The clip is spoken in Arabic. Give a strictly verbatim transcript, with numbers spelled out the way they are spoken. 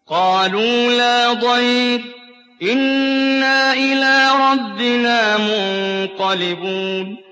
قَالُوا لَا ضَيْرَ ۖ إِنَّا إِلَىٰ رَبِّنَا مُنقَلِبُونَ